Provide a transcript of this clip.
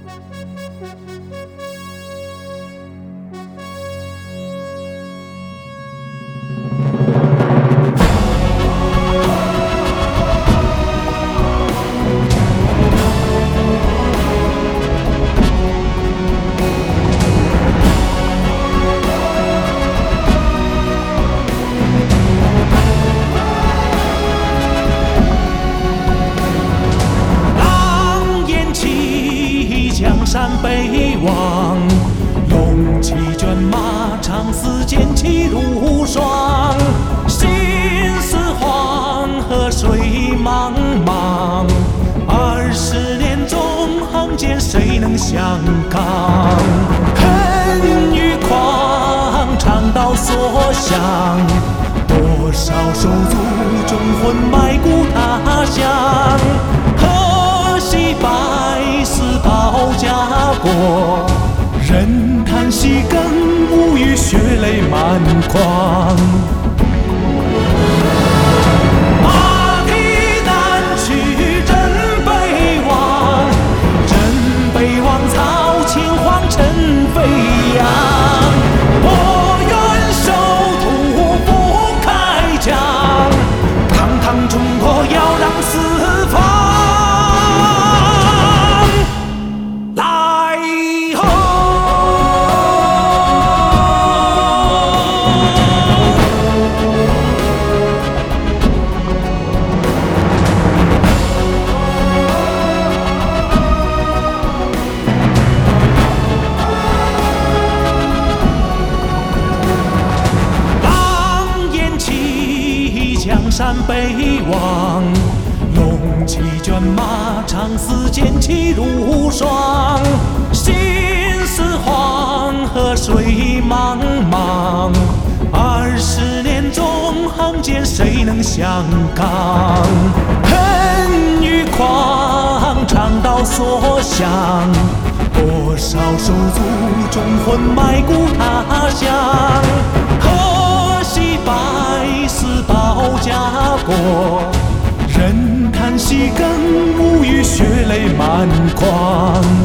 江山北望，龙骑卷马，长嘶剑气如霜。心似黄河水茫茫，20年纵横间，谁能相抗？恨与狂，肠道所向，多少手足忠魂埋骨他乡。河西百死保家国，任叹息更无语，血泪满眶。马蹄南去真北望，真北望曹秦皇尘飞扬。我愿守土不开疆，堂堂中国要让四方。江山北望，龙骑卷马，长嘶剑气如霜。心似黄河水茫茫，20年纵横间，谁能相抗？恨与狂，肠道所向，多少手足忠魂埋骨他乡。河西百死保家国，任叹息更无语，血泪满眶。